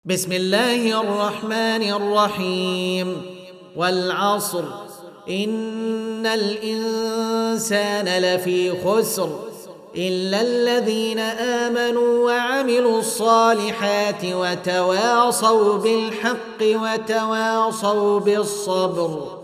بسم الله الرحمن الرحيم. والعصر إن الإنسان لفي خسر إلا الذين آمنوا وعملوا الصالحات وتواصوا بالحق وتواصوا بالصبر.